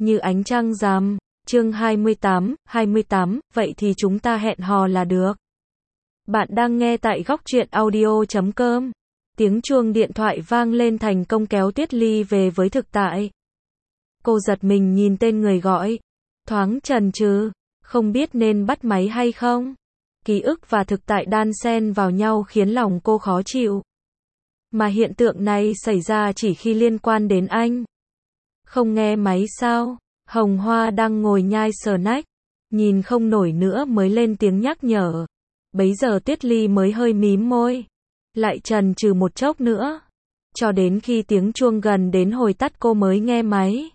như ánh trăng rằm. Chương 28, vậy thì chúng ta hẹn hò là được. Bạn đang nghe tại góc truyện audio.com. Tiếng chuông điện thoại vang lên, thành công kéo Tuyết Ly về với thực tại. Cô giật mình nhìn tên người gọi, thoáng chần chừ, không biết nên bắt máy hay không. Ký ức và thực tại đan xen vào nhau khiến lòng cô khó chịu. Mà hiện tượng này xảy ra chỉ khi liên quan đến anh. Không nghe máy sao? Hồng Hoa đang ngồi nhai snack, nhìn không nổi nữa mới lên tiếng nhắc nhở. Bấy giờ Tuyết Ly mới hơi mím môi, lại chần chừ một chốc nữa, cho đến khi tiếng chuông gần đến hồi tắt cô mới nghe máy.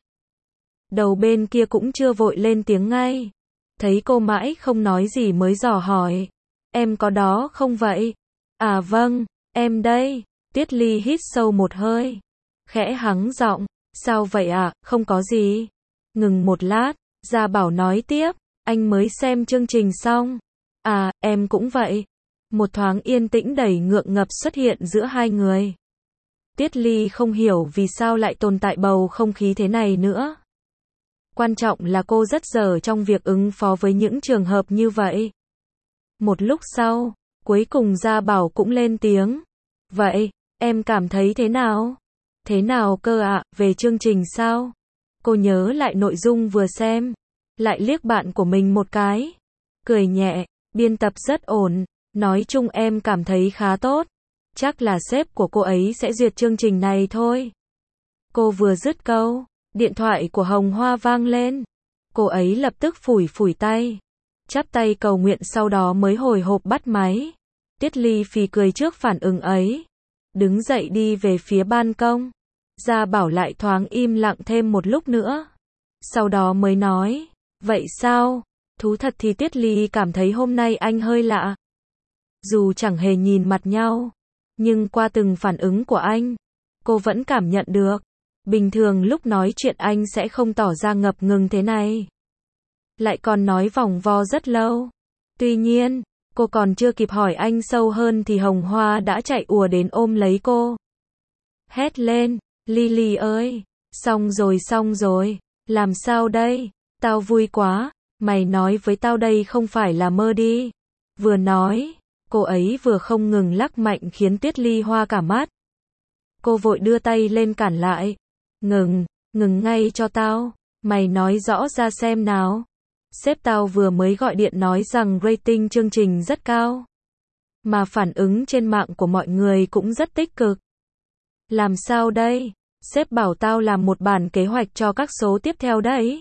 Đầu bên kia cũng chưa vội lên tiếng ngay, thấy cô mãi không nói gì mới dò hỏi, em có đó không vậy? À vâng, em đây. Tuyết Ly hít sâu một hơi, khẽ hắng giọng, sao vậy ạ? Không có gì. Ngừng một lát, Gia Bảo nói tiếp, anh mới xem chương trình xong. À, em cũng vậy. Một thoáng yên tĩnh đầy ngượng ngập xuất hiện giữa hai người. Tuyết Ly không hiểu vì sao lại tồn tại bầu không khí thế này nữa. Quan trọng là cô rất dở trong việc ứng phó với những trường hợp như vậy. Một lúc sau, cuối cùng Gia Bảo cũng lên tiếng. Vậy, em cảm thấy thế nào? Thế nào cơ ạ, về chương trình sao? Cô nhớ lại nội dung vừa xem, lại liếc bạn của mình một cái, cười nhẹ, biên tập rất ổn, nói chung em cảm thấy khá tốt, chắc là sếp của cô ấy sẽ duyệt chương trình này thôi. Cô vừa dứt câu, điện thoại của Hồng Hoa vang lên, cô ấy lập tức phủi phủi tay, chắp tay cầu nguyện sau đó mới hồi hộp bắt máy. Tuyết Ly phì cười trước phản ứng ấy, đứng dậy đi về phía ban công. Gia Bảo lại thoáng im lặng thêm một lúc nữa, sau đó mới nói, vậy sao? Thú thật thì Tuyết Ly cảm thấy hôm nay anh hơi lạ. Dù chẳng hề nhìn mặt nhau, nhưng qua từng phản ứng của anh, cô vẫn cảm nhận được. Bình thường lúc nói chuyện anh sẽ không tỏ ra ngập ngừng thế này, lại còn nói vòng vo rất lâu. Tuy nhiên, cô còn chưa kịp hỏi anh sâu hơn thì Hồng Hoa đã chạy ùa đến ôm lấy cô, hét lên, Lily ơi, xong rồi, làm sao đây? Tao vui quá, mày nói với tao đây không phải là mơ đi. Vừa nói, cô ấy vừa không ngừng lắc mạnh khiến Tuyết Ly hoa cả mắt. Cô vội đưa tay lên cản lại. Ngừng ngay cho tao, mày nói rõ ra xem nào. Sếp tao vừa mới gọi điện nói rằng rating chương trình rất cao, mà phản ứng trên mạng của mọi người cũng rất tích cực. Làm sao đây? Sếp bảo tao làm một bản kế hoạch cho các số tiếp theo đấy.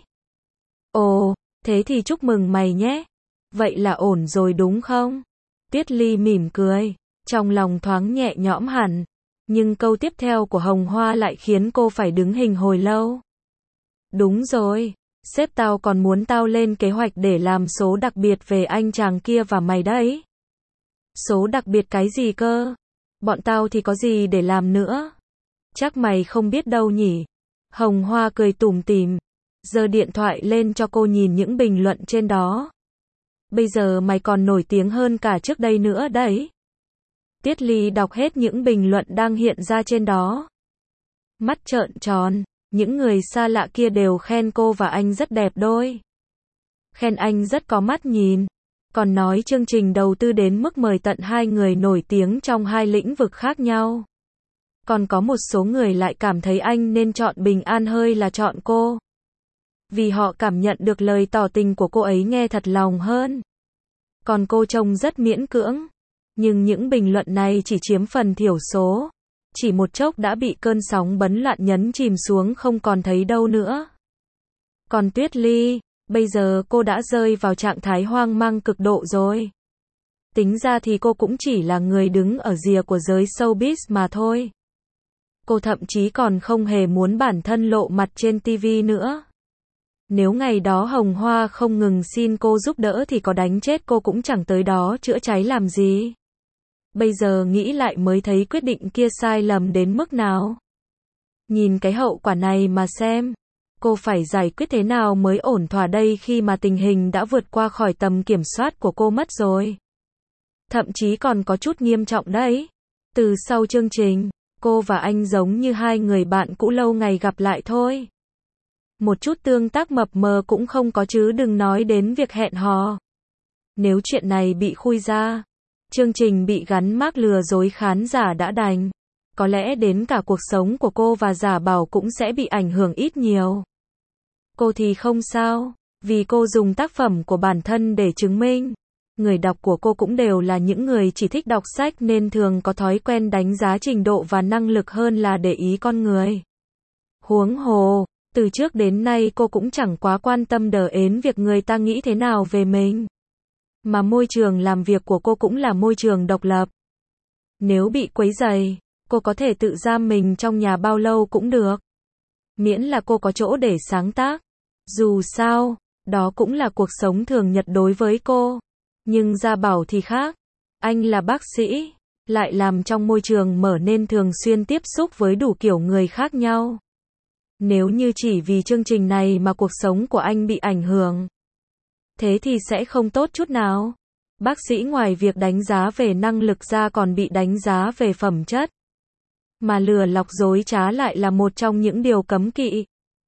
Ồ, thế thì chúc mừng mày nhé. Vậy là ổn rồi đúng không? Tuyết Ly mỉm cười, trong lòng thoáng nhẹ nhõm hẳn. Nhưng câu tiếp theo của Hồng Hoa lại khiến cô phải đứng hình hồi lâu. Đúng rồi, sếp tao còn muốn tao lên kế hoạch để làm số đặc biệt về anh chàng kia và mày đấy. Số đặc biệt cái gì cơ? Bọn tao thì có gì để làm nữa? Chắc mày không biết đâu nhỉ? Hồng Hoa cười tủm tỉm, giơ điện thoại lên cho cô nhìn những bình luận trên đó. Bây giờ mày còn nổi tiếng hơn cả trước đây nữa đấy. Tuyết Ly đọc hết những bình luận đang hiện ra trên đó, mắt trợn tròn, những người xa lạ kia đều khen cô và anh rất đẹp đôi. Khen anh rất có mắt nhìn, còn nói chương trình đầu tư đến mức mời tận hai người nổi tiếng trong hai lĩnh vực khác nhau. Còn có một số người lại cảm thấy anh nên chọn Bình An hơi là chọn cô, vì họ cảm nhận được lời tỏ tình của cô ấy nghe thật lòng hơn. Còn cô trông rất miễn cưỡng. Nhưng những bình luận này chỉ chiếm phần thiểu số, chỉ một chốc đã bị cơn sóng bấn loạn nhấn chìm xuống không còn thấy đâu nữa. Còn Tuyết Ly, bây giờ cô đã rơi vào trạng thái hoang mang cực độ rồi. Tính ra thì cô cũng chỉ là người đứng ở rìa của giới showbiz mà thôi. Cô thậm chí còn không hề muốn bản thân lộ mặt trên TV nữa. Nếu ngày đó Hồng Hoa không ngừng xin cô giúp đỡ thì có đánh chết cô cũng chẳng tới đó chữa cháy làm gì. Bây giờ nghĩ lại mới thấy quyết định kia sai lầm đến mức nào. Nhìn cái hậu quả này mà xem, cô phải giải quyết thế nào mới ổn thỏa đây khi mà tình hình đã vượt qua khỏi tầm kiểm soát của cô mất rồi. Thậm chí còn có chút nghiêm trọng đấy. Từ sau chương trình, cô và anh giống như hai người bạn cũ lâu ngày gặp lại thôi. Một chút tương tác mập mờ cũng không có chứ đừng nói đến việc hẹn hò. Nếu chuyện này bị khui ra, chương trình bị gắn mác lừa dối khán giả đã đành. Có lẽ đến cả cuộc sống của cô và Giả Bảo cũng sẽ bị ảnh hưởng ít nhiều. Cô thì không sao, vì cô dùng tác phẩm của bản thân để chứng minh. Người đọc của cô cũng đều là những người chỉ thích đọc sách nên thường có thói quen đánh giá trình độ và năng lực hơn là để ý con người. Huống hồ, từ trước đến nay cô cũng chẳng quá quan tâm đờ ến việc người ta nghĩ thế nào về mình. Mà môi trường làm việc của cô cũng là môi trường độc lập. Nếu bị quấy rầy, cô có thể tự giam mình trong nhà bao lâu cũng được. Miễn là cô có chỗ để sáng tác. Dù sao, đó cũng là cuộc sống thường nhật đối với cô. Nhưng Gia Bảo thì khác. Anh là bác sĩ, lại làm trong môi trường mở nên thường xuyên tiếp xúc với đủ kiểu người khác nhau. Nếu như chỉ vì chương trình này mà cuộc sống của anh bị ảnh hưởng, thế thì sẽ không tốt chút nào. Bác sĩ ngoài việc đánh giá về năng lực ra còn bị đánh giá về phẩm chất. Mà lừa lọc dối trá lại là một trong những điều cấm kỵ.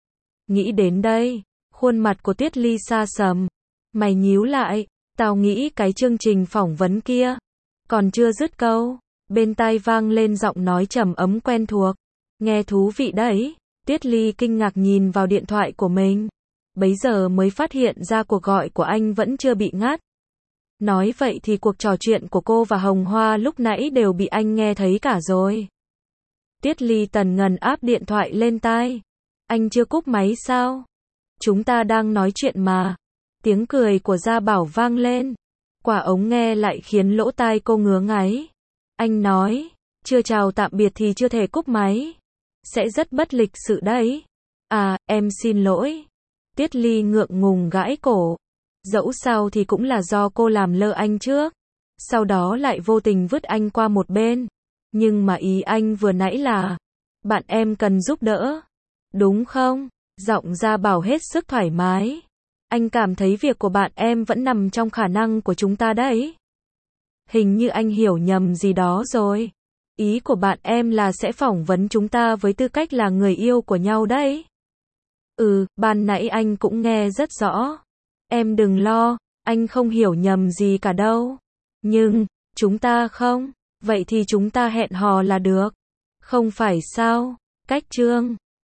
Nghĩ đến đây, khuôn mặt của Tuyết Ly xa sầm. Mày nhíu lại, tao nghĩ cái chương trình phỏng vấn kia. Còn chưa dứt câu, bên tai vang lên giọng nói trầm ấm quen thuộc. Nghe thú vị đấy. Tuyết Ly kinh ngạc nhìn vào điện thoại của mình. Bấy giờ mới phát hiện ra cuộc gọi của anh vẫn chưa bị ngắt. Nói vậy thì cuộc trò chuyện của cô và Hồng Hoa lúc nãy đều bị anh nghe thấy cả rồi. Tuyết Ly tần ngần áp điện thoại lên tai. Anh chưa cúp máy sao? Chúng ta đang nói chuyện mà. Tiếng cười của Gia Bảo vang lên. Quả ống nghe lại khiến lỗ tai cô ngứa ngáy. Anh nói, chưa chào tạm biệt thì chưa thể cúp máy. Sẽ rất bất lịch sự đấy. À, em xin lỗi. Tuyết Ly ngượng ngùng gãi cổ. Dẫu sao thì cũng là do cô làm lơ anh trước. Sau đó lại vô tình vứt anh qua một bên. Nhưng mà ý anh vừa nãy là, bạn em cần giúp đỡ. Đúng không? Giọng Gia Bảo hết sức thoải mái. Anh cảm thấy việc của bạn em vẫn nằm trong khả năng của chúng ta đấy. Hình như anh hiểu nhầm gì đó rồi. Ý của bạn em là sẽ phỏng vấn chúng ta với tư cách là người yêu của nhau đấy. Ban nãy anh cũng nghe rất rõ. Em đừng lo, anh không hiểu nhầm gì cả đâu. Nhưng, chúng ta không, vậy thì chúng ta hẹn hò là được. Không phải sao? Cách chương